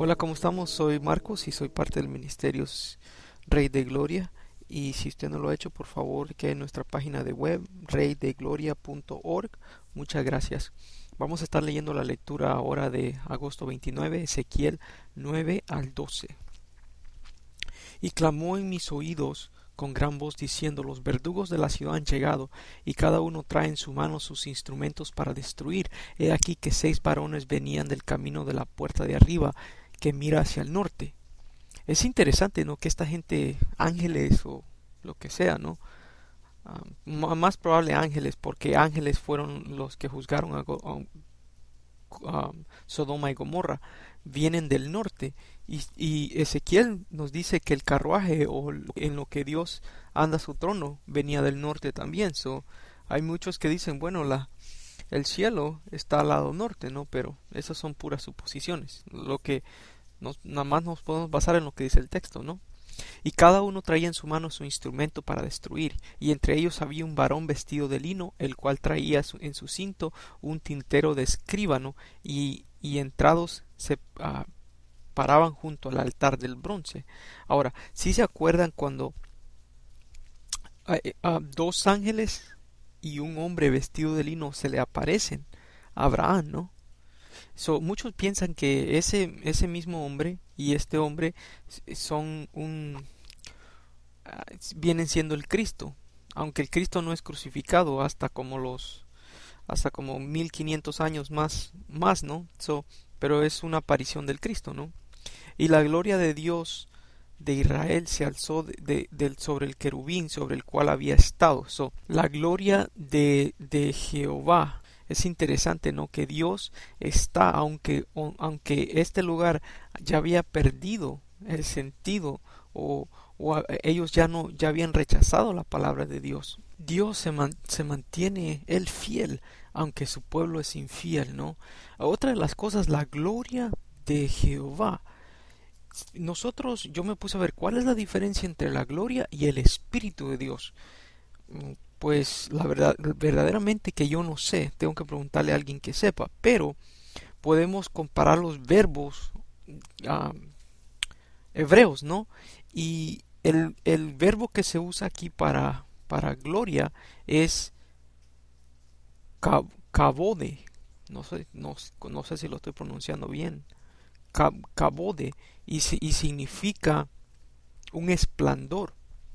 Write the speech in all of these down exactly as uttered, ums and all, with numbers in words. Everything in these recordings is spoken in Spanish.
Hola, ¿cómo estamos? Soy Marcos y soy parte del Ministerio Rey de Gloria. Y si usted no lo ha hecho, por favor, que en nuestra página de web, rey de gloria punto org. Muchas gracias. Vamos a estar leyendo la lectura ahora de agosto veintinueve, Ezequiel nueve al doce. Y clamó en mis oídos con gran voz diciendo: los verdugos de la ciudad han llegado, y cada uno trae en su mano sus instrumentos para destruir. He aquí que seis varones venían del camino de la puerta de arriba, que mira hacia el norte. Es interesante, ¿no? Que esta gente, ángeles o lo que sea, ¿no? Um, más probable ángeles, porque ángeles fueron los que juzgaron a, Go a um, Sodoma y Gomorra, vienen del norte. Y, y Ezequiel nos dice que el carruaje o en lo que Dios anda su trono venía del norte también. So, hay muchos que dicen, bueno, la, el cielo está al lado norte, ¿no? Pero esas son puras suposiciones. Lo que nos, nada más nos podemos basar en lo que dice el texto, ¿no? Y cada uno traía en su mano su instrumento para destruir, y entre ellos había un varón vestido de lino, el cual traía en su cinto un tintero de escribano, y, y entrados se uh, paraban junto al altar del bronce. Ahora, si se acuerdan cuando uh, uh, dos ángeles y un hombre vestido de lino se le aparecen a Abraham, ¿no? So, muchos piensan que ese, ese mismo hombre y este hombre son un uh, vienen siendo el Cristo, aunque el Cristo no es crucificado hasta como los hasta como mil quinientos años más más, ¿no? So, pero es una aparición del Cristo, ¿no? Y la gloria de Dios de Israel se alzó de, de, de, sobre el querubín sobre el cual había estado. So, la gloria de, de Jehová. Es interesante, ¿no? Que Dios está, aunque, aunque este lugar ya había perdido el sentido o, o ellos ya no ya habían rechazado la palabra de Dios. Dios se, man, se mantiene él fiel, aunque su pueblo es infiel, ¿no? Otra de las cosas, la gloria de Jehová. Nosotros, yo me puse a ver cuál es la diferencia entre la gloria y el Espíritu de Dios. Pues la verdad, verdaderamente que yo no sé, tengo que preguntarle a alguien que sepa, pero podemos comparar los verbos uh, hebreos, ¿no? Y el, el verbo que se usa aquí para, para gloria es kabode, no sé, no, no sé si lo estoy pronunciando bien, kabode, y, y significa un esplendor.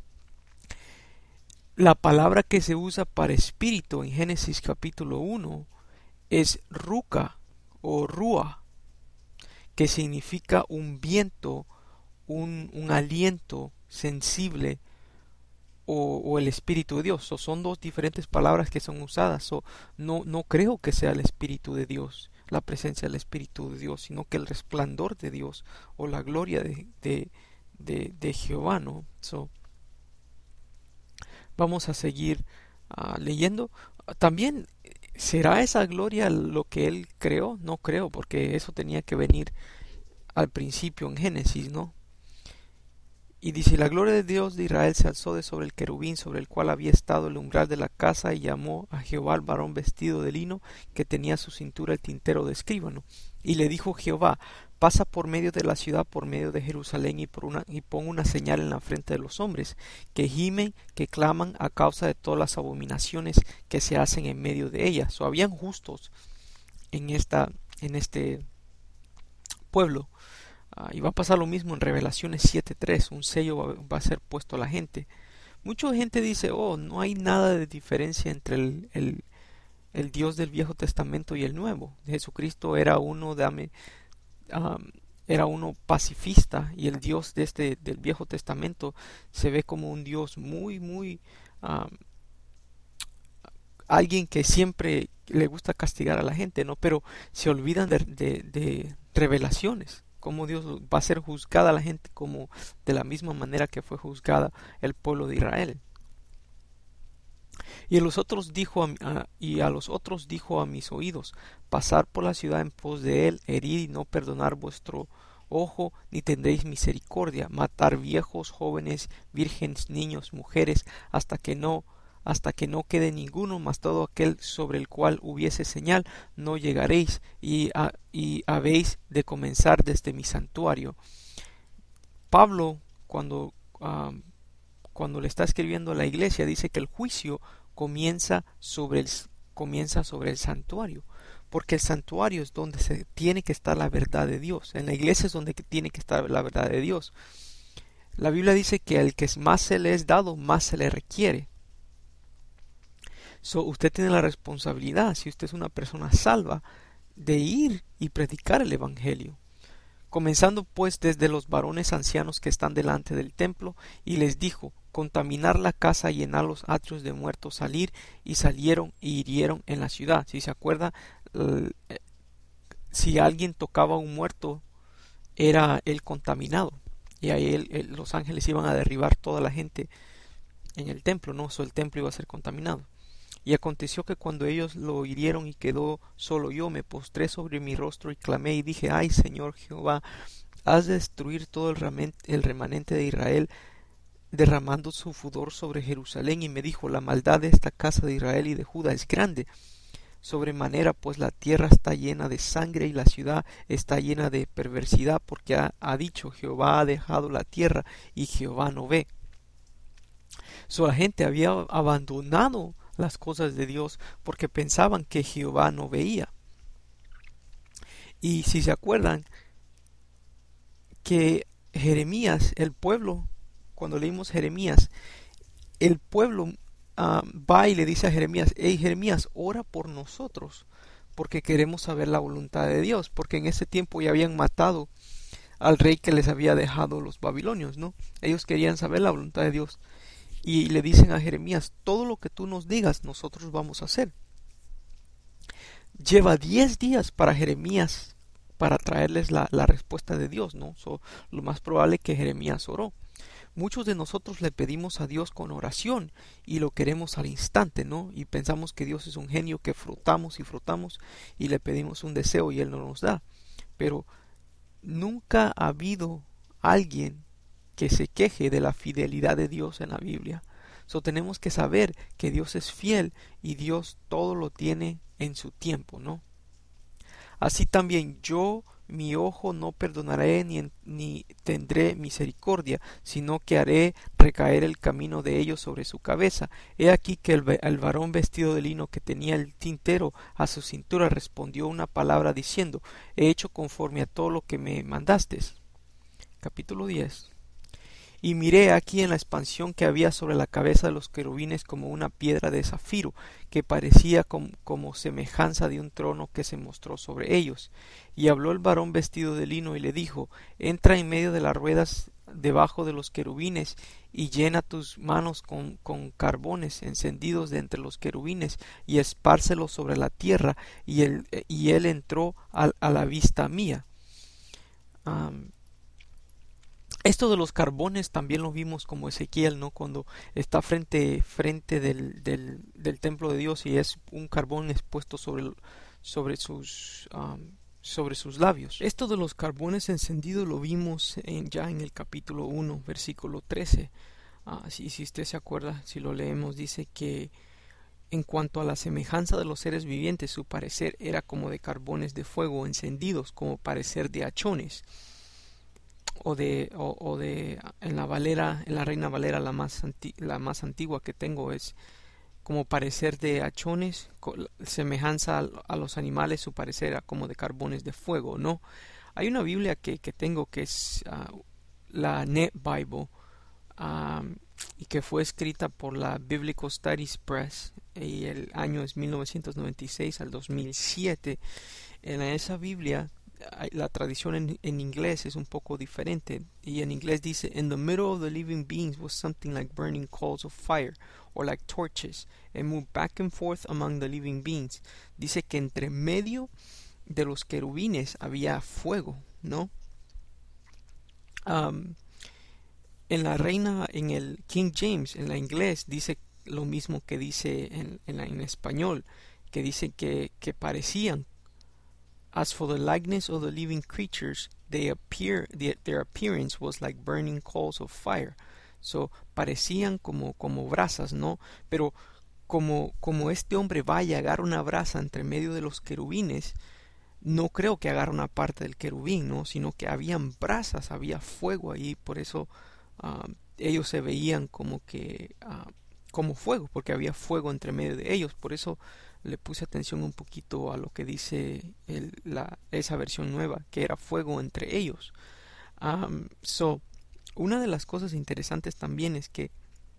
La palabra que se usa para espíritu en Génesis capítulo uno es ruca o rúa, que significa un viento, un, un aliento sensible o, o el Espíritu de Dios. So, son dos diferentes palabras que son usadas. So, no, no creo que sea el Espíritu de Dios, la presencia del Espíritu de Dios, sino que el resplandor de Dios o la gloria de, de, de, de Jehová, ¿no? So, vamos a seguir uh, leyendo. También, ¿será esa gloria lo que él creó? No creo, porque eso tenía que venir al principio en Génesis, ¿no? Y dice: la gloria de Dios de Israel se alzó de sobre el querubín sobre el cual había estado el umbral de la casa, y llamó a Jehová al varón vestido de lino que tenía a su cintura el tintero de escribano. Y le dijo Jehová: pasa por medio de la ciudad, por medio de Jerusalén, y, por una, y pon una señal en la frente de los hombres, que gimen, que claman a causa de todas las abominaciones que se hacen en medio de ella. So, habían justos en, esta, en este pueblo. Uh, y va a pasar lo mismo en Revelaciones siete tres. Un sello va, va a ser puesto a la gente. Mucha gente dice: oh, no hay nada de diferencia entre el, el, el Dios del Viejo Testamento y el Nuevo. Jesucristo era uno de... Um, era uno pacifista, y el Dios de este, del Viejo Testamento se ve como un Dios muy, muy... Um, alguien que siempre le gusta castigar a la gente, ¿no? Pero se olvidan de, de, de revelaciones, cómo Dios va a ser juzgada a la gente como de la misma manera que fue juzgada el pueblo de Israel. Y a los otros dijo a, a, y a los otros dijo a mis oídos: pasar por la ciudad en pos de él, herir y no perdonar vuestro ojo, ni tendréis misericordia, matar viejos, jóvenes, vírgenes, niños, mujeres, hasta que no hasta que no quede ninguno, mas todo aquel sobre el cual hubiese señal no llegaréis, y, a, y habéis de comenzar desde mi santuario. Pablo, cuando, um, cuando le está escribiendo a la iglesia, dice que el juicio comienza sobre el, comienza sobre el santuario, porque el santuario es donde se tiene que estar la verdad de Dios. En la iglesia es donde tiene que estar la verdad de Dios. La Biblia dice que al que más se le es dado, más se le requiere. So, usted tiene la responsabilidad, si usted es una persona salva, de ir y predicar el evangelio. Comenzando pues desde los varones ancianos que están delante del templo, y les dijo: contaminar la casa y llenar los atrios de muertos, salir, y salieron y hirieron en la ciudad. Si se acuerda, eh, si alguien tocaba a un muerto, era el contaminado, y ahí el, el, los ángeles iban a derribar toda la gente en el templo, ¿no? So, el templo iba a ser contaminado. Y aconteció que cuando ellos lo hirieron y quedó solo yo, me postré sobre mi rostro y clamé y dije: ay, Señor Jehová, haz destruir todo el remanente, el remanente de Israel, derramando su furor sobre Jerusalén. Y me dijo: la maldad de esta casa de Israel y de Judá es grande sobremanera, pues la tierra está llena de sangre y la ciudad está llena de perversidad, porque ha, ha dicho: Jehová ha dejado la tierra y Jehová no ve. So, la gente había abandonado las cosas de Dios porque pensaban que Jehová no veía. Y si se acuerdan que Jeremías, el pueblo, cuando leímos Jeremías, el pueblo uh, va y le dice a Jeremías: hey Jeremías, ora por nosotros, porque queremos saber la voluntad de Dios, porque en ese tiempo ya habían matado al rey que les había dejado los babilonios, ¿no? Ellos querían saber la voluntad de Dios. Y le dicen a Jeremías: todo lo que tú nos digas, nosotros vamos a hacer. Lleva diez días para Jeremías para traerles la, la respuesta de Dios, ¿no? So, lo más probable es que Jeremías oró. Muchos de nosotros le pedimos a Dios con oración y lo queremos al instante, ¿no? Y pensamos que Dios es un genio que frotamos y frotamos y le pedimos un deseo y Él no nos da. Pero nunca ha habido alguien que se queje de la fidelidad de Dios en la Biblia. So, tenemos que saber que Dios es fiel y Dios todo lo tiene en su tiempo, ¿no? Así también yo, mi ojo no perdonaré ni, ni tendré misericordia, sino que haré recaer el camino de ellos sobre su cabeza. He aquí que el, el varón vestido de lino que tenía el tintero a su cintura respondió una palabra diciendo: he hecho conforme a todo lo que me mandaste. Capítulo diez. Y miré aquí en la expansión que había sobre la cabeza de los querubines como una piedra de zafiro, que parecía com, como semejanza de un trono que se mostró sobre ellos. Y habló el varón vestido de lino y le dijo: entra en medio de las ruedas debajo de los querubines, y llena tus manos con, con carbones encendidos de entre los querubines, y espárcelos sobre la tierra. Y él, y él entró a, a la vista mía. Um, Esto de los carbones también lo vimos como Ezequiel, ¿no? Cuando está frente, frente del, del, del templo de Dios y es un carbón expuesto sobre, sobre, sus, um, sobre sus labios. Esto de los carbones encendidos lo vimos en, ya en el capítulo uno, versículo trece. Uh, si, si usted se acuerda, si lo leemos, dice que en cuanto a la semejanza de los seres vivientes, su parecer era como de carbones de fuego encendidos, como parecer de hachones. O de, o, o de en la Valera, en la Reina Valera, la más, anti, la más antigua que tengo, es como parecer de hachones, semejanza a, a los animales, su parecer era como de carbones de fuego, ¿no? Hay una Biblia que, que tengo que es uh, la Net Bible, um, y que fue escrita por la Biblical Studies Press, y el año es mil novecientos noventa y seis al dos mil siete. En esa Biblia la tradición en, en inglés es un poco diferente, y en inglés dice: in the middle of the living beings was something like burning coals of fire or like torches, and moved back and forth among the living beings. Dice que entre medio de los querubines había fuego, ¿no? Um, en la reina, en el King James, en la inglés, dice lo mismo que dice en, en, la, en español, que dice que, que parecían: as for the likeness of the living creatures, they appear, the, their appearance was like burning coals of fire. So, parecían como, como brasas, ¿no? Pero como, como este hombre vaya a agarrar una brasa entre medio de los querubines, no creo que agarre una parte del querubín, ¿no? Sino que habían brasas, había fuego ahí, por eso uh, ellos se veían como que uh, como fuego, porque había fuego entre medio de ellos. Por eso le puse atención un poquito a lo que dice el, la, esa versión nueva, que era fuego entre ellos. Um, so, una de las cosas interesantes también es que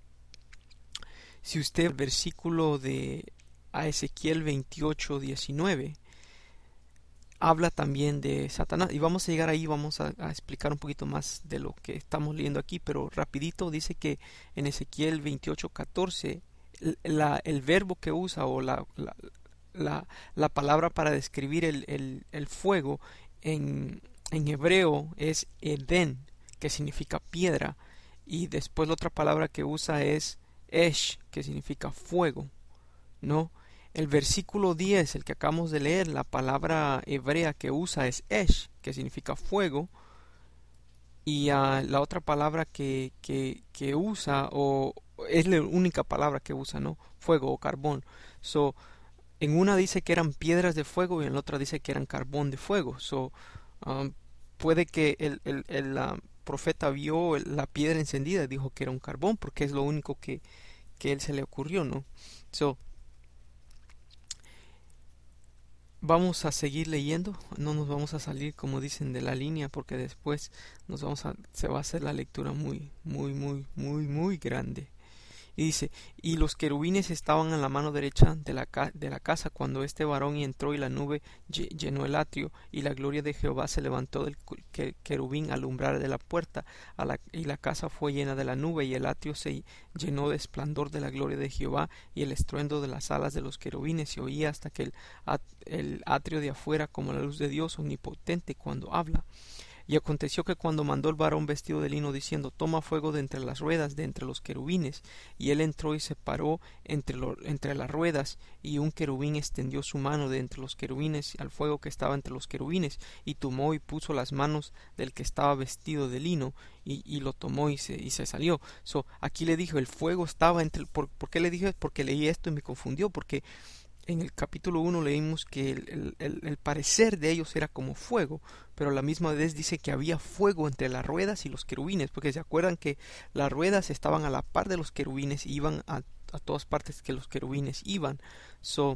si usted el versículo de a Ezequiel veintiocho diecinueve habla también de Satanás, y vamos a llegar ahí, vamos a, a explicar un poquito más de lo que estamos leyendo aquí, pero rapidito dice que en Ezequiel veintiocho catorce la, el verbo que usa o la, la, la, la palabra para describir el, el, el fuego en, en hebreo es Edén, que significa piedra, y después la otra palabra que usa es Esh, que significa fuego, ¿no? El versículo diez, el que acabamos de leer, la palabra hebrea que usa es Esh, que significa fuego, y uh, la otra palabra que, que, que usa, o es la única palabra que usa, ¿no? Fuego o carbón. So, en una dice que eran piedras de fuego y en la otra dice que eran carbón de fuego. So, um, puede que el, el, el uh, profeta vio la piedra encendida y dijo que era un carbón, porque es lo único que, que él se le ocurrió, ¿no? So, vamos a seguir leyendo, no nos vamos a salir, como dicen, de la línea, porque después nos vamos a, se va a hacer la lectura muy, muy, muy, muy, muy grande. Y dice, y los querubines estaban a la mano derecha de la, ca de la casa cuando este varón entró, y la nube llenó el atrio, y la gloria de Jehová se levantó del querubín al umbral de la puerta, a la, y la casa fue llena de la nube, y el atrio se llenó de esplendor de la gloria de Jehová, y el estruendo de las alas de los querubines se oía hasta que el, at el atrio de afuera, como la luz de Dios omnipotente cuando habla. Y aconteció que cuando mandó el varón vestido de lino diciendo, toma fuego de entre las ruedas de entre los querubines, y él entró y se paró entre, lo, entre las ruedas, y un querubín extendió su mano de entre los querubines al fuego que estaba entre los querubines, y tomó y puso las manos del que estaba vestido de lino, y, y lo tomó y se, y se salió. So, aquí le dijo, el fuego estaba entre... ¿Por, ¿por qué le dije? Porque leí esto y me confundió, porque en el capítulo uno leímos que el, el, el parecer de ellos era como fuego, pero a la misma vez dice que había fuego entre las ruedas y los querubines, porque se acuerdan que las ruedas estaban a la par de los querubines y iban a, a todas partes que los querubines iban. So,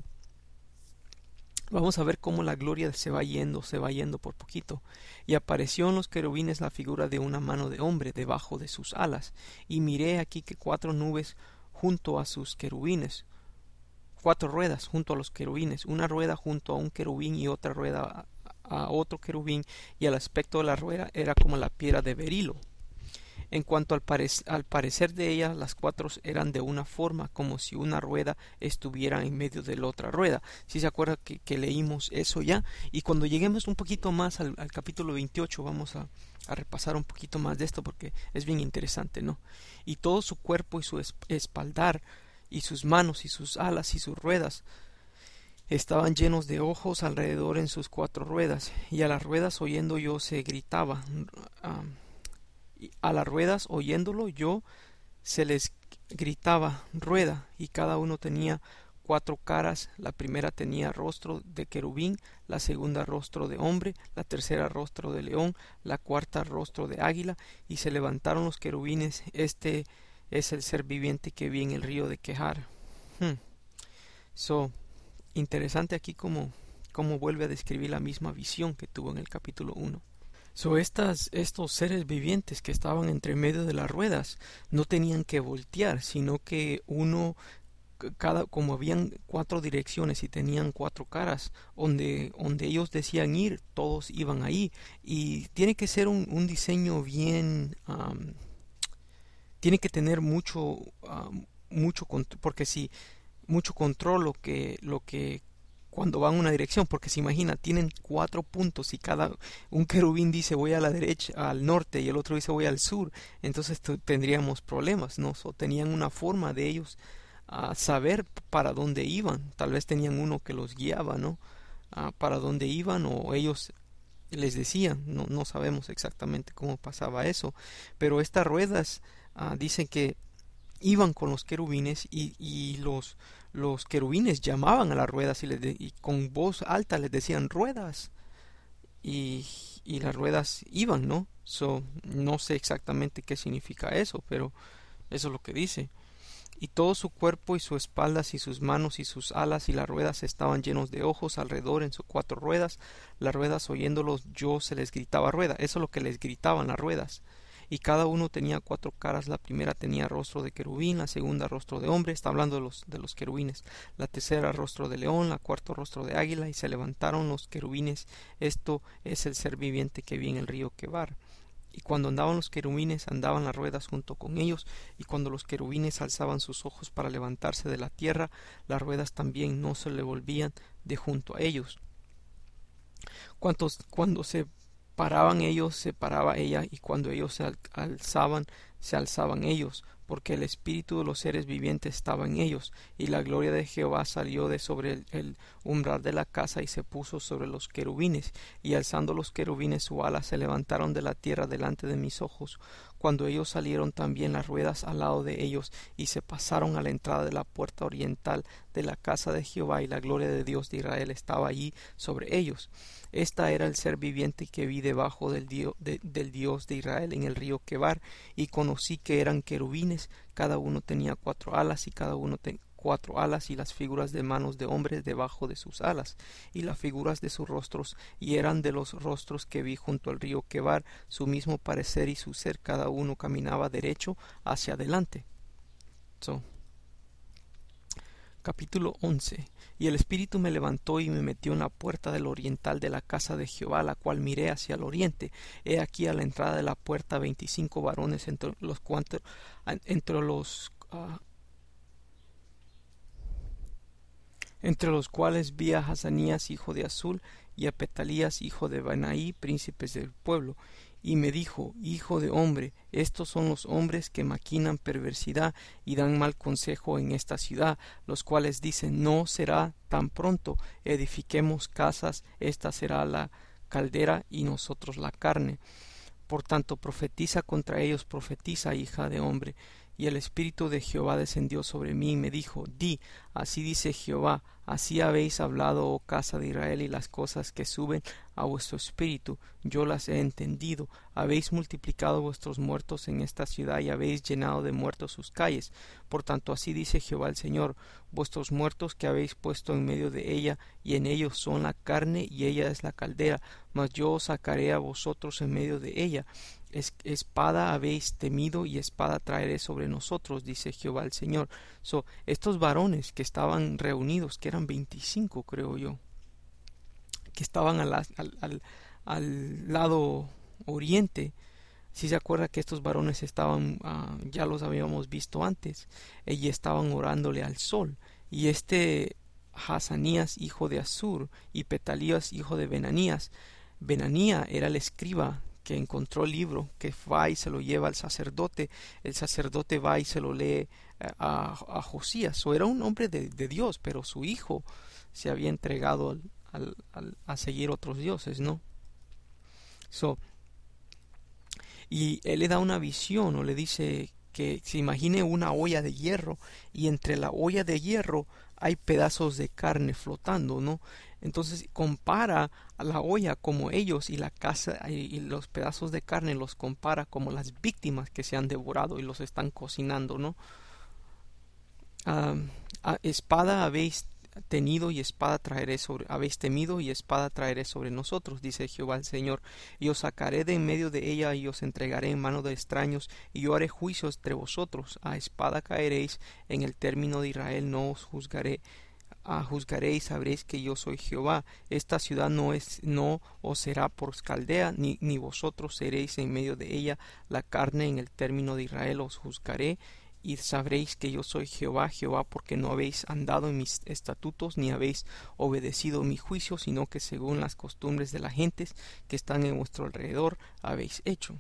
vamos a ver cómo la gloria se va yendo, se va yendo por poquito. Y apareció en los querubines la figura de una mano de hombre debajo de sus alas, y miré aquí que cuatro nubes junto a sus querubines, cuatro ruedas junto a los querubines, una rueda junto a un querubín y otra rueda a, a otro querubín, y el aspecto de la rueda era como la piedra de berilo. En cuanto al, pare al parecer de ellas, las cuatro eran de una forma como si una rueda estuviera en medio de la otra rueda. Si se acuerda que, que leímos eso ya, y cuando lleguemos un poquito más al, al capítulo veintiocho vamos a, a repasar un poquito más de esto, porque es bien interesante, ¿no? Y todo su cuerpo y su espaldar y sus manos y sus alas y sus ruedas estaban llenos de ojos alrededor en sus cuatro ruedas, y a las ruedas oyendo yo se gritaba, um, a las ruedas oyéndolo yo se les gritaba rueda, y cada uno tenía cuatro caras. La primera tenía rostro de querubín, la segunda rostro de hombre, la tercera rostro de león, la cuarta rostro de águila, y se levantaron los querubines. Este es el ser viviente que vi en el río de Quejar. Hmm. So, interesante aquí como, como vuelve a describir la misma visión que tuvo en el capítulo uno. So, estas, estos seres vivientes que estaban entre medio de las ruedas no tenían que voltear, sino que uno, cada, como habían cuatro direcciones y tenían cuatro caras, donde, donde ellos decían ir, todos iban ahí. Y tiene que ser un, un diseño bien... Um, tiene que tener mucho, uh, mucho porque si mucho control lo que, lo que cuando van en una dirección, porque se imagina, tienen cuatro puntos y cada un querubín dice voy a la derecha, al norte, y el otro dice voy al sur, entonces tendríamos problemas, ¿no? So, tenían una forma de ellos uh, saber para dónde iban. Tal vez tenían uno que los guiaba, ¿no? Uh, para dónde iban, o ellos les decían, no, no sabemos exactamente cómo pasaba eso, pero estas ruedas Uh, dicen que iban con los querubines, y, y los, los querubines llamaban a las ruedas y, les de, y con voz alta les decían ruedas, y, y las ruedas iban, ¿no? So, no sé exactamente qué significa eso, pero eso es lo que dice. Y todo su cuerpo y su espaldas y sus manos y sus alas y las ruedas estaban llenos de ojos alrededor en sus cuatro ruedas. Las ruedas, oyéndolos yo, se les gritaba rueda. Eso es lo que les gritaban las ruedas. Y cada uno tenía cuatro caras. La primera tenía rostro de querubín, la segunda rostro de hombre. Está hablando de los, de los querubines. La tercera rostro de león, la cuarta rostro de águila. Y se levantaron los querubines. Esto es el ser viviente que vi en el río Quebar. Y cuando andaban los querubines, andaban las ruedas junto con ellos, y cuando los querubines alzaban sus ojos para levantarse de la tierra, las ruedas también no se le volvían de junto a ellos. Cuantos, cuando se paraban ellos, se paraba ella, y cuando ellos se alzaban, se alzaban ellos, porque el espíritu de los seres vivientes estaba en ellos, y la gloria de Jehová salió de sobre el, el umbral de la casa y se puso sobre los querubines, y alzando los querubines su ala se levantaron de la tierra delante de mis ojos. Cuando ellos salieron también las ruedas al lado de ellos, y se pasaron a la entrada de la puerta oriental de la casa de Jehová, y la gloria de Dios de Israel estaba allí sobre ellos. Esta era el ser viviente que vi debajo del Dios de, del Dios de Israel en el río Quebar, y conocí que eran querubines, cada uno tenía cuatro alas, y cada uno tenía cuatro alas, y las figuras de manos de hombres debajo de sus alas, y las figuras de sus rostros, y eran de los rostros que vi junto al río Quebar, su mismo parecer y su ser, cada uno caminaba derecho hacia adelante. So, capítulo once. Y el Espíritu me levantó y me metió en la puerta del oriental de la casa de Jehová, la cual miré hacia el oriente. He aquí a la entrada de la puerta veinticinco varones, entre los cuantos, entre los uh, entre los cuales vi a Hazanías hijo de Azul y a Petalías hijo de Benaí, príncipes del pueblo. Y me dijo: hijo de hombre, estos son los hombres que maquinan perversidad y dan mal consejo en esta ciudad, los cuales dicen: no será tan pronto, edifiquemos casas, esta será la caldera y nosotros la carne. Por tanto, profetiza contra ellos, profetiza, hija de hombre. Y el Espíritu de Jehová descendió sobre mí y me dijo: di, así dice Jehová, así habéis hablado, oh casa de Israel, y las cosas que suben a vuestro espíritu, yo las he entendido. Habéis multiplicado vuestros muertos en esta ciudad, y habéis llenado de muertos sus calles. Por tanto, así dice Jehová el Señor: vuestros muertos que habéis puesto en medio de ella, y en ellos son la carne, y ella es la caldera, mas yo os sacaré a vosotros en medio de ella. Es, espada habéis temido, y espada traeré sobre nosotros, dice Jehová el Señor. So, estos varones que estaban reunidos, que eran veinticinco, creo yo, que estaban al, al, al, al lado oriente, si se acuerda que estos varones estaban, uh, ya los habíamos visto antes, y estaban orándole al sol, y este Hazanías hijo de Azur y Petalías hijo de Benanías, Benanía era el escriba que encontró el libro, que va y se lo lleva al sacerdote, el sacerdote va y se lo lee a, a Josías. O era un hombre de, de Dios, pero su hijo se había entregado al, al, al, a seguir otros dioses, ¿no? So, y él le da una visión, o le dice que se imagine una olla de hierro, y entre la olla de hierro hay pedazos de carne flotando, ¿no? Entonces compara a la olla como ellos, y la casa y los pedazos de carne los compara como las víctimas que se han devorado y los están cocinando, ¿no? Uh, a espada habéis tenido y espada traeré sobre habéis temido y espada traeré sobre nosotros, dice Jehová el Señor, y os sacaré de en medio de ella y os entregaré en mano de extraños, y yo haré juicios entre vosotros. A espada caeréis, en el término de Israel no os juzgaré. Ah, juzgaréis, sabréis que yo soy Jehová. Esta ciudad no es, no os será por caldea, ni, ni vosotros seréis en medio de ella. La carne en el término de Israel os juzgaré, y sabréis que yo soy Jehová, Jehová, porque no habéis andado en mis estatutos, ni habéis obedecido mi juicio, sino que según las costumbres de las gentes que están en vuestro alrededor habéis hecho.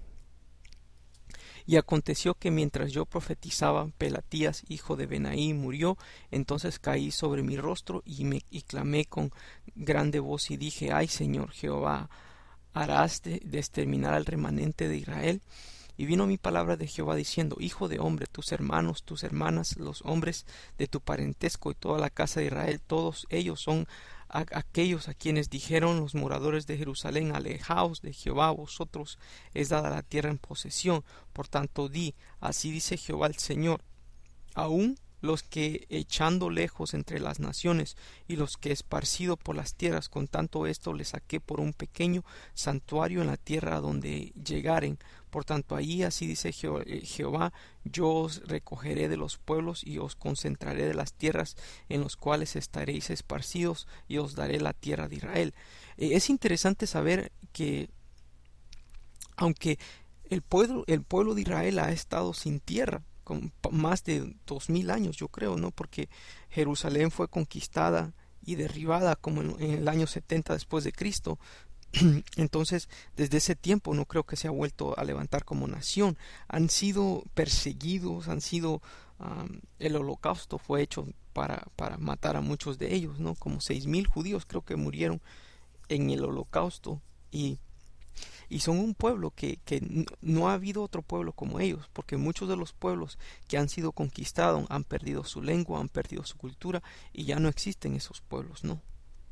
Y aconteció que mientras yo profetizaba, Pelatías, hijo de Benaí, murió. Entonces caí sobre mi rostro y, me, y clamé con grande voz y dije: ay, Señor Jehová, ¿harás de, de exterminar al remanente de Israel? Y vino mi palabra de Jehová diciendo: Hijo de hombre, tus hermanos, tus hermanas, los hombres de tu parentesco y toda la casa de Israel, todos ellos son a aquellos a quienes dijeron los moradores de Jerusalén: alejaos de Jehová, vosotros es dada la tierra en posesión. Por tanto di: así dice Jehová el Señor, aún los que echando lejos entre las naciones y los que esparcido por las tierras, con tanto esto les saqué por un pequeño santuario en la tierra donde llegaren. Por tanto allí así dice Jehová: yo os recogeré de los pueblos y os concentraré de las tierras en los cuales estaréis esparcidos, y os daré la tierra de Israel. Eh, es interesante saber que aunque el pueblo, el pueblo de Israel ha estado sin tierra con más de dos mil años, yo creo, ¿no? Porque Jerusalén fue conquistada y derribada como en, en el año setenta después de Cristo. Entonces, desde ese tiempo no creo que se ha vuelto a levantar como nación. Han sido perseguidos, han sido um, el holocausto fue hecho para, para matar a muchos de ellos, ¿no? Como seis mil judíos creo que murieron en el holocausto, y Y son un pueblo que, que no ha habido otro pueblo como ellos, porque muchos de los pueblos que han sido conquistados han perdido su lengua, han perdido su cultura, y ya no existen esos pueblos, ¿no?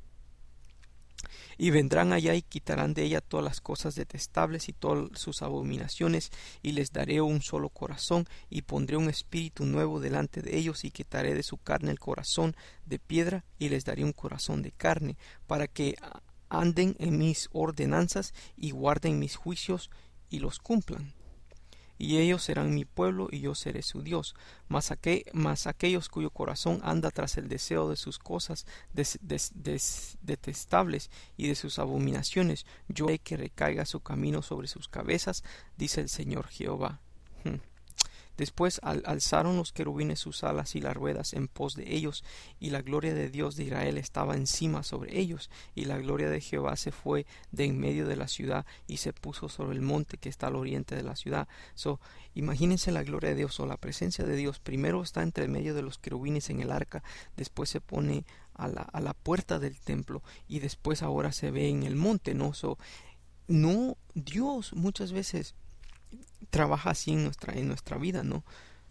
Y vendrán allá y quitarán de ella todas las cosas detestables y todas sus abominaciones, y les daré un solo corazón, y pondré un espíritu nuevo delante de ellos, y quitaré de su carne el corazón de piedra, y les daré un corazón de carne, para que anden en mis ordenanzas y guarden mis juicios y los cumplan. Y ellos serán mi pueblo y yo seré su Dios. Mas, aquel, mas aquellos cuyo corazón anda tras el deseo de sus cosas des, des, des, detestables y de sus abominaciones, yo haré que recaiga su camino sobre sus cabezas, dice el Señor Jehová. Hmm. Después al, alzaron los querubines sus alas y las ruedas en pos de ellos, y la gloria de Dios de Israel estaba encima sobre ellos, y la gloria de Jehová se fue de en medio de la ciudad y se puso sobre el monte que está al oriente de la ciudad. So, imagínense la gloria de Dios o la presencia de Dios. Primero está entre medio de los querubines en el arca, después se pone a la, a la puerta del templo, y después ahora se ve en el monte, ¿no? So, no, Dios muchas veces trabaja así en nuestra, en nuestra vida, ¿no?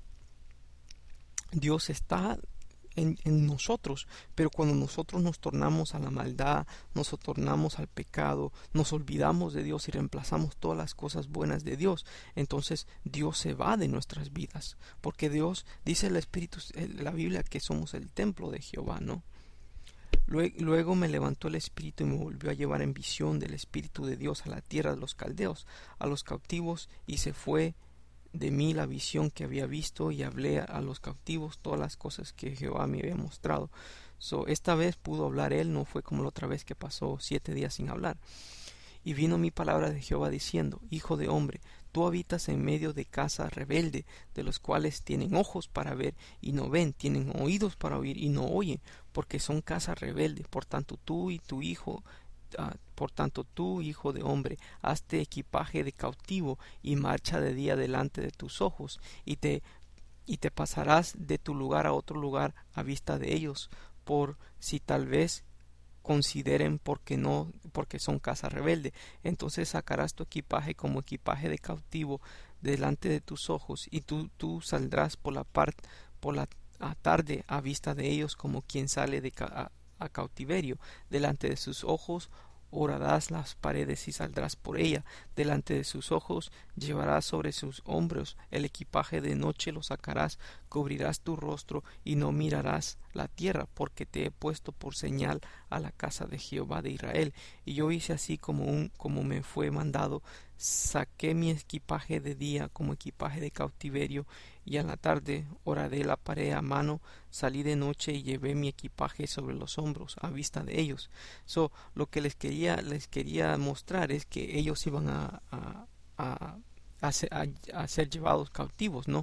Dios está en, en nosotros, pero cuando nosotros nos tornamos a la maldad, nos tornamos al pecado, nos olvidamos de Dios y reemplazamos todas las cosas buenas de Dios, entonces Dios se va de nuestras vidas, porque Dios, dice el Espíritu, la Biblia, que somos el templo de Jehová, ¿no? Luego me levantó el Espíritu y me volvió a llevar en visión del Espíritu de Dios a la tierra de los caldeos, a los cautivos, y se fue de mí la visión que había visto, y hablé a los cautivos todas las cosas que Jehová me había mostrado. So, esta vez pudo hablar él, no fue como la otra vez que pasó siete días sin hablar. Y vino mi palabra de Jehová diciendo: Hijo de hombre, tú habitas en medio de casa rebelde, de los cuales tienen ojos para ver y no ven, tienen oídos para oír y no oyen, porque son casa rebelde. Por tanto tú y tu hijo, uh, por tanto tú, hijo de hombre, hazte equipaje de cautivo y marcha de día delante de tus ojos, y te y te pasarás de tu lugar a otro lugar a vista de ellos, por si tal vez consideren porque no, porque son casa rebelde. Entonces sacarás tu equipaje como equipaje de cautivo delante de tus ojos, y tú, tú saldrás por la parte por la a tarde a vista de ellos, como quien sale de ca a, a cautiverio. Delante de sus ojos orarás las paredes y saldrás por ella. Delante de sus ojos llevarás sobre sus hombros el equipaje de noche, lo sacarás, cubrirás tu rostro y no mirarás la tierra, porque te he puesto por señal a la casa de Jehová de Israel. Y yo hice así como un como me fue mandado. Saqué mi equipaje de día como equipaje de cautiverio, y a la tarde horadé la pared a mano. Salí de noche y llevé mi equipaje sobre los hombros a vista de ellos. So, lo que les quería les quería mostrar es que ellos iban a a, a, a, ser, a, a ser llevados cautivos, ¿no?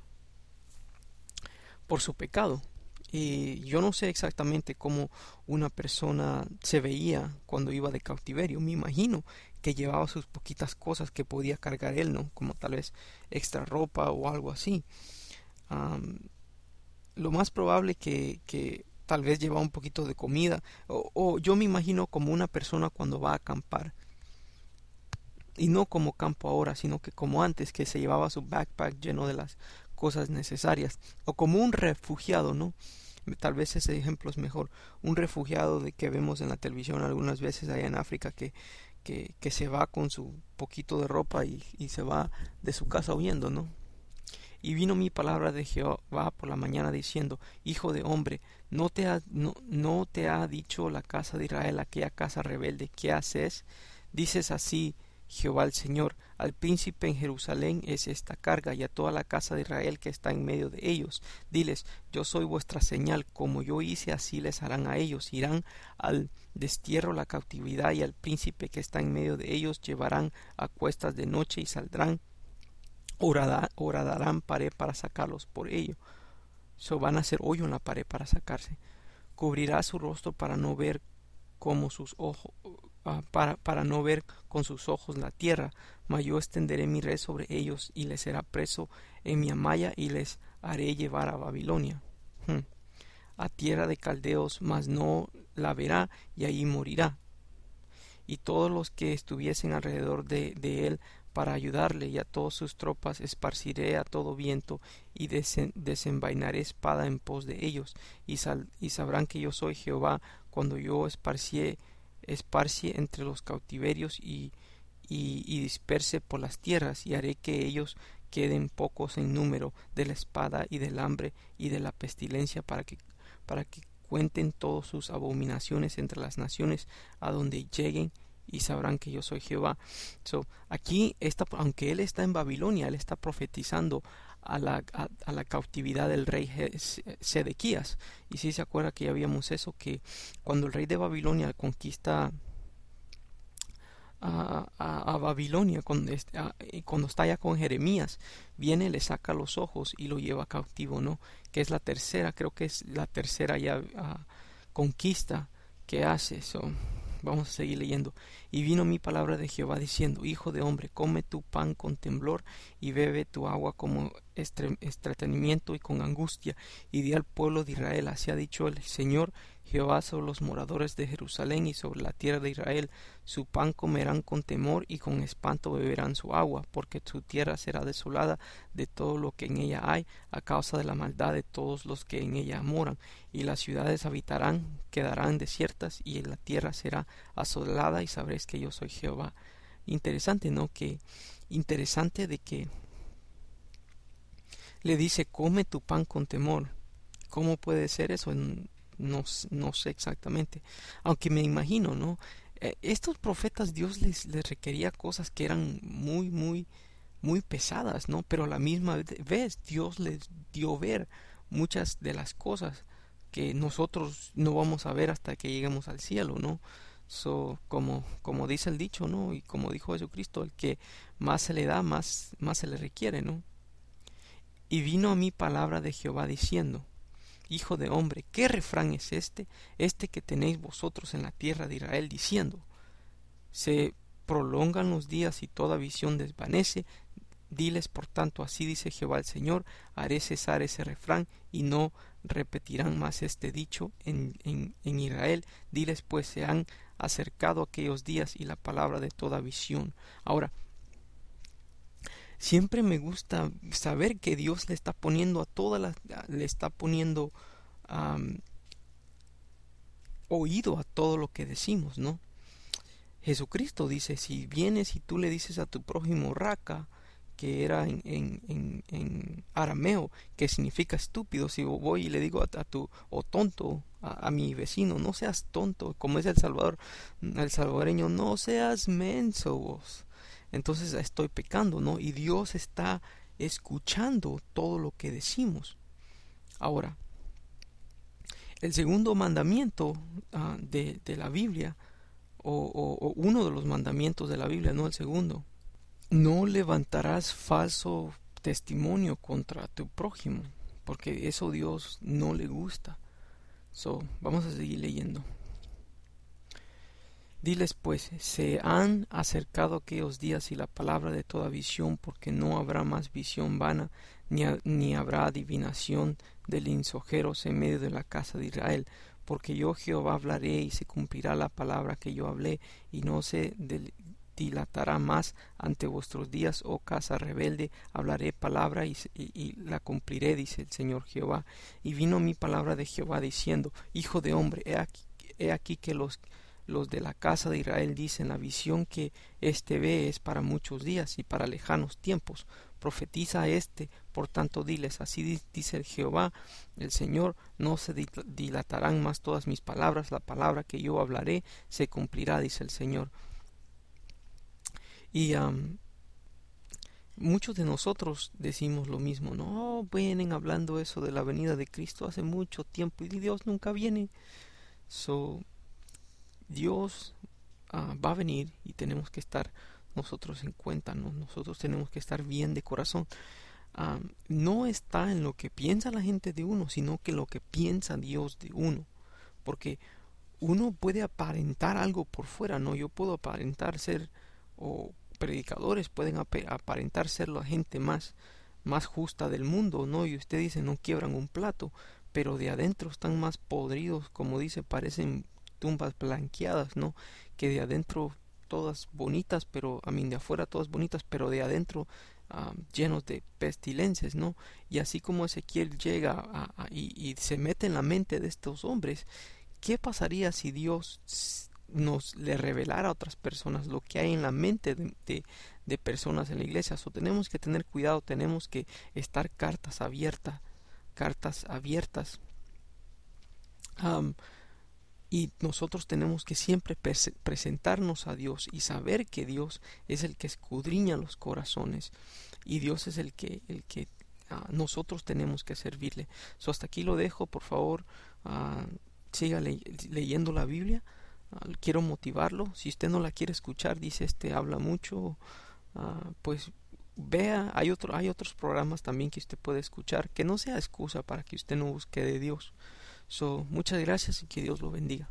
Por su pecado. Y yo no sé exactamente cómo una persona se veía cuando iba de cautiverio. Me imagino que llevaba sus poquitas cosas que podía cargar él, ¿no? Como tal vez extra ropa o algo así. Um, lo más probable que, que tal vez llevaba un poquito de comida. O, o yo me imagino como una persona cuando va a acampar. y no como campo ahora, sino que como antes, que se llevaba su backpack lleno de las cosas necesarias, o como un refugiado, ¿no? Tal vez ese ejemplo es mejor, un refugiado de que vemos en la televisión algunas veces allá en África que, que, que se va con su poquito de ropa y, y se va de su casa huyendo, ¿no? Y vino mi palabra de Jehová por la mañana diciendo, hijo de hombre, ¿no te ha, no, no te ha dicho la casa de Israel, aquella casa rebelde, qué haces? Dices así, Jehová el Señor, al príncipe en Jerusalén es esta carga, y a toda la casa de Israel que está en medio de ellos. Diles, yo soy vuestra señal, como yo hice así les harán a ellos. Irán al destierro, la cautividad, y al príncipe que está en medio de ellos llevarán a cuestas de noche y saldrán, horadarán pared para sacarlos por ello. So van a hacer hoyo en la pared para sacarse. Cubrirá su rostro para no ver como sus ojos, uh, para, para no ver con sus ojos la tierra, mas yo extenderé mi red sobre ellos y les será preso en mi amaya y les haré llevar a Babilonia, hmm. a tierra de caldeos, mas no la verá y allí morirá. Y todos los que estuviesen alrededor de, de él para ayudarle, y a todas sus tropas esparciré a todo viento y desen, desenvainaré espada en pos de ellos, y, sal, y sabrán que yo soy Jehová cuando yo esparcie, esparcie entre los cautiverios y, y, y disperse por las tierras, y haré que ellos queden pocos en número de la espada y del hambre y de la pestilencia, para que, para que cuenten todas sus abominaciones entre las naciones a donde lleguen, y sabrán que yo soy Jehová. So, aquí está, aunque él está en Babilonia, él está profetizando a la, a, a la cautividad del rey Sedequías. Y si se acuerda que ya vimos eso, que cuando el rey de Babilonia conquista a, a, a Babilonia, cuando, a, cuando está allá con Jeremías, viene, le saca los ojos y lo lleva cautivo, ¿no? Que es la tercera, creo que es la tercera ya uh, conquista que hace. So, vamos a seguir leyendo. Y vino mi palabra de Jehová diciendo, hijo de hombre, come tu pan con temblor y bebe tu agua como estretenimiento y con angustia, y di al pueblo de Israel, así ha dicho el Señor Jehová sobre los moradores de Jerusalén y sobre la tierra de Israel, su pan comerán con temor y con espanto beberán su agua, porque su tierra será desolada de todo lo que en ella hay, a causa de la maldad de todos los que en ella moran, y las ciudades habitarán, quedarán desiertas, y la tierra será asolada, y sabréis que yo soy Jehová. Interesante, ¿no? Que interesante de que le dice, come tu pan con temor. ¿Cómo puede ser eso? No, no sé exactamente. Aunque me imagino, ¿no? Eh, estos profetas, Dios les, les requería cosas que eran muy, muy, muy pesadas, ¿no? Pero a la misma vez Dios les dio ver muchas de las cosas que nosotros no vamos a ver hasta que lleguemos al cielo, ¿no? So, como, como dice el dicho, ¿no? Y como dijo Jesucristo, el que más se le da, más, más se le requiere, ¿no? Y vino a mí palabra de Jehová diciendo, hijo de hombre, ¿qué refrán es este? Este que tenéis vosotros en la tierra de Israel, diciendo, se prolongan los días y toda visión desvanece. Diles, por tanto, así dice Jehová el Señor, haré cesar ese refrán y no repetirán más este dicho en, en, en Israel. Diles, pues, se han acercado aquellos días y la palabra de toda visión. Ahora, siempre me gusta saber que Dios le está poniendo a todas las, le está poniendo um, oído a todo lo que decimos, ¿no? Jesucristo dice, si vienes y tú le dices a tu prójimo raca, que era en, en, en, en arameo, que significa estúpido, si voy y le digo a, a tu, o tonto, a, a mi vecino, no seas tonto, como es el Salvador, el salvadoreño, no seas menso vos. Entonces estoy pecando, ¿no? Y Dios está escuchando todo lo que decimos. Ahora, el segundo mandamiento uh, de, de la Biblia, o, o, o uno de los mandamientos de la Biblia, no el segundo, no levantarás falso testimonio contra tu prójimo, porque eso Dios no le gusta. So, vamos a seguir leyendo. Diles pues, se han acercado aquellos días y la palabra de toda visión, porque no habrá más visión vana, ni, a, ni habrá adivinación de lisonjeros en medio de la casa de Israel, porque yo Jehová hablaré y se cumplirá la palabra que yo hablé, y no se del, dilatará más ante vuestros días, oh casa rebelde. Hablaré palabra y, y, y la cumpliré, dice el Señor Jehová. Y vino mi palabra de Jehová diciendo: Hijo de hombre, he aquí, he aquí que los Los de la casa de Israel dicen: la visión que éste ve es para muchos días y para lejanos tiempos. Profetiza a éste, por tanto diles: así dice el Jehová, el Señor, no se dilatarán más todas mis palabras, la palabra que yo hablaré se cumplirá, dice el Señor. Y um, muchos de nosotros decimos lo mismo: no, vienen hablando eso de la venida de Cristo hace mucho tiempo y Dios nunca viene. So, Dios uh, va a venir y tenemos que estar nosotros en cuenta, ¿no? Nosotros tenemos que estar bien de corazón. Uh, no está en lo que piensa la gente de uno, sino que lo que piensa Dios de uno. Porque uno puede aparentar algo por fuera, ¿no? Yo puedo aparentar ser, o predicadores pueden ap- aparentar ser la gente más, más justa del mundo, ¿no? Y usted dice: no quiebran un plato, pero de adentro están más podridos, como dice, parecen tumbas blanqueadas, ¿no? Que de adentro todas bonitas, pero a mí de afuera todas bonitas, pero de adentro uh, llenos de pestilencias, ¿no? Y así como Ezequiel llega a, a, y, y se mete en la mente de estos hombres, ¿qué pasaría si Dios nos le revelara a otras personas lo que hay en la mente de, de, de personas en la iglesia? So, tenemos que tener cuidado, tenemos que estar cartas abiertas, cartas abiertas. Um, Y nosotros tenemos que siempre pre- presentarnos a Dios y saber que Dios es el que escudriña los corazones y Dios es el que, el que uh, nosotros tenemos que servirle. So, hasta aquí lo dejo, por favor, uh, siga le- leyendo la Biblia. Uh, quiero motivarlo. Si usted no la quiere escuchar, dice este habla mucho, uh, pues vea, hay, otro, hay otros programas también que usted puede escuchar, que no sea excusa para que usted no busque de Dios. So, muchas gracias y que Dios lo bendiga.